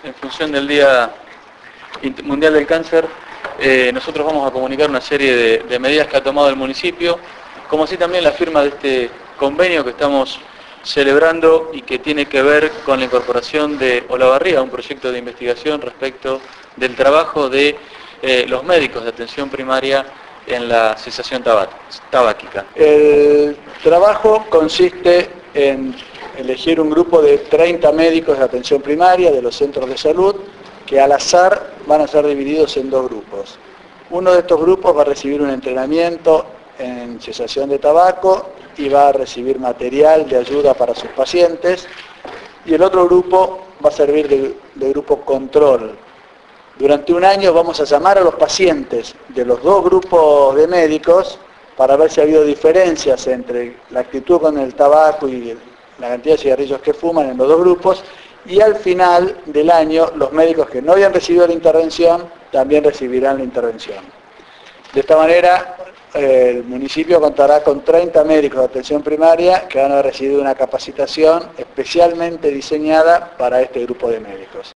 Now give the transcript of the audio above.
en función del Día Mundial del Cáncer, nosotros vamos a comunicar una serie de medidas que ha tomado el municipio, como así también la firma de este convenio que estamos celebrando y que tiene que ver con la incorporación de Olavarría, un proyecto de investigación respecto del trabajo de los médicos de atención primaria en la cesación tabáquica. El trabajo consiste en elegir un grupo de 30 médicos de atención primaria de los centros de salud que al azar van a ser divididos en dos grupos. Uno de estos grupos va a recibir un entrenamiento en cesación de tabaco y va a recibir material de ayuda para sus pacientes, y el otro grupo va a servir de grupo control. Durante un año vamos a llamar a los pacientes de los dos grupos de médicos para ver si ha habido diferencias entre la actitud con el tabaco y la cantidad de cigarrillos que fuman en los dos grupos, y al final del año los médicos que no habían recibido la intervención también recibirán la intervención. De esta manera el municipio contará con 30 médicos de atención primaria que van a recibir una capacitación especialmente diseñada para este grupo de médicos.